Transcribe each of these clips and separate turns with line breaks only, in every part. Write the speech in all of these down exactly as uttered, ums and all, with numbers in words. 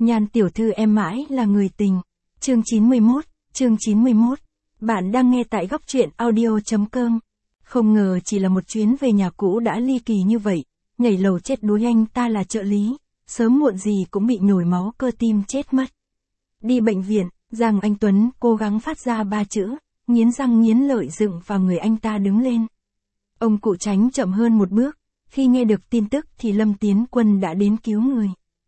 Nhan tiểu thư em mãi là người tình. Chương chín mươi mốt, chương chín mươi mốt. Bạn đang nghe tại góc truyện audio chấm com. Không ngờ chỉ là một chuyến về nhà cũ đã ly kỳ như vậy, nhảy lầu chết đuối, anh ta là trợ lý, sớm muộn gì cũng bị nhồi máu cơ tim chết mất. Đi bệnh viện, Giang Anh Tuấn cố gắng phát ra ba chữ, nghiến răng nghiến lợi dựng vào người anh ta đứng lên. Ông cụ Tránh chậm hơn một bước, khi nghe được tin tức thì Lâm Tiến Quân đã đến cứu người.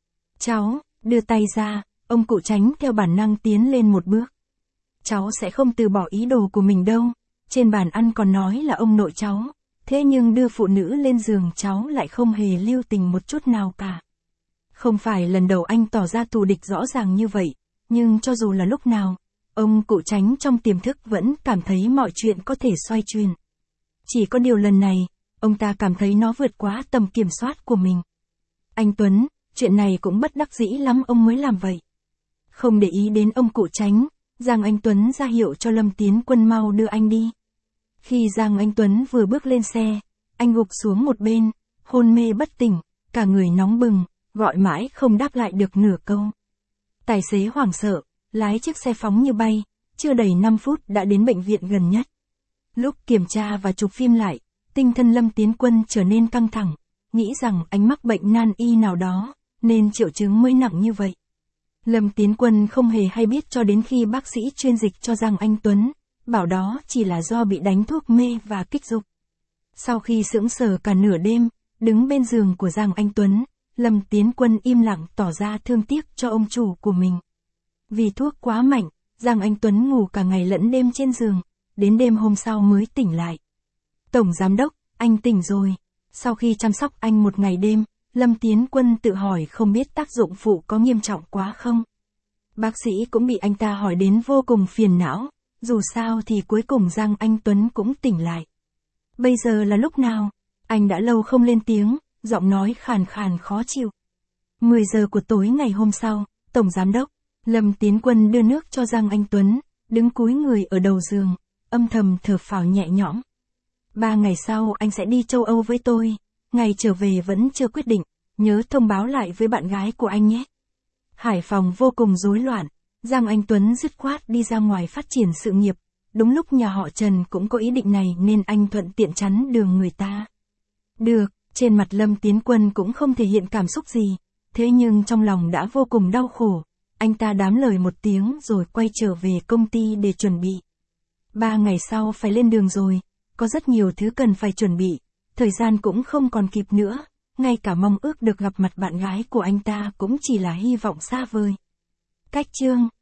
Cháu, đưa tay ra, ông cụ Tránh theo bản năng tiến lên một bước. Cháu sẽ không từ bỏ ý đồ của mình đâu, trên bàn ăn còn nói là ông nội cháu, thế nhưng đưa phụ nữ lên giường cháu lại không hề lưu tình một chút nào cả. Không phải lần đầu anh tỏ ra thù địch rõ ràng như vậy, nhưng cho dù là lúc nào, ông cụ Tránh trong tiềm thức vẫn cảm thấy mọi chuyện có thể xoay chuyển. Chỉ có điều lần này, ông ta cảm thấy nó vượt quá tầm kiểm soát của mình. Anh Tuấn, chuyện này cũng bất đắc dĩ lắm ông mới làm vậy. Không để ý đến ông cụ Tránh, Giang Anh Tuấn ra hiệu cho Lâm Tiến Quân mau đưa anh đi. Khi Giang Anh Tuấn vừa bước lên xe, anh gục xuống một bên, hôn mê bất tỉnh, cả người nóng bừng, gọi mãi không đáp lại được nửa câu. Tài xế hoảng sợ, lái chiếc xe phóng như bay, chưa đầy năm phút đã đến bệnh viện gần nhất. Lúc kiểm tra và chụp phim lại, tinh thần Lâm Tiến Quân trở nên căng thẳng, nghĩ rằng anh mắc bệnh nan y nào đó, nên triệu chứng mới nặng như vậy. Lâm Tiến Quân không hề hay biết cho đến khi bác sĩ chuyên dịch cho Giang Anh Tuấn, bảo đó chỉ là do bị đánh thuốc mê và kích dục. Sau khi sững sờ cả nửa đêm, đứng bên giường của Giang Anh Tuấn, Lâm Tiến Quân im lặng tỏ ra thương tiếc cho ông chủ của mình. Vì thuốc quá mạnh, Giang Anh Tuấn ngủ cả ngày lẫn đêm trên giường, đến đêm hôm sau mới tỉnh lại. Tổng giám đốc, anh tỉnh rồi. Sau khi chăm sóc anh một ngày đêm, Lâm Tiến Quân tự hỏi không biết tác dụng phụ có nghiêm trọng quá không. Bác sĩ cũng bị anh ta hỏi đến vô cùng phiền não, dù sao thì cuối cùng Giang Anh Tuấn cũng tỉnh lại. Bây giờ là lúc nào? Anh đã lâu không lên tiếng, giọng nói khàn khàn khó chịu. mười giờ của tối ngày hôm sau, Tổng giám đốc, Lâm Tiến Quân đưa nước cho Giang Anh Tuấn, đứng cúi người ở đầu giường, âm thầm thở phào nhẹ nhõm. Ba ngày sau anh sẽ đi châu Âu với tôi, ngày trở về vẫn chưa quyết định, nhớ thông báo lại với bạn gái của anh nhé. Hải Phòng vô cùng rối loạn, Giang Anh Tuấn dứt khoát đi ra ngoài phát triển sự nghiệp, đúng lúc nhà họ Trần cũng có ý định này nên anh thuận tiện chắn đường người ta. Được, trên mặt Lâm Tiến Quân cũng không thể hiện cảm xúc gì, thế nhưng trong lòng đã vô cùng đau khổ, anh ta đám lời một tiếng rồi quay trở về công ty để chuẩn bị. Ba ngày sau phải lên đường rồi, có rất nhiều thứ cần phải chuẩn bị, thời gian cũng không còn kịp nữa, ngay cả mong ước được gặp mặt bạn gái của anh ta cũng chỉ là hy vọng xa vời. Cách chương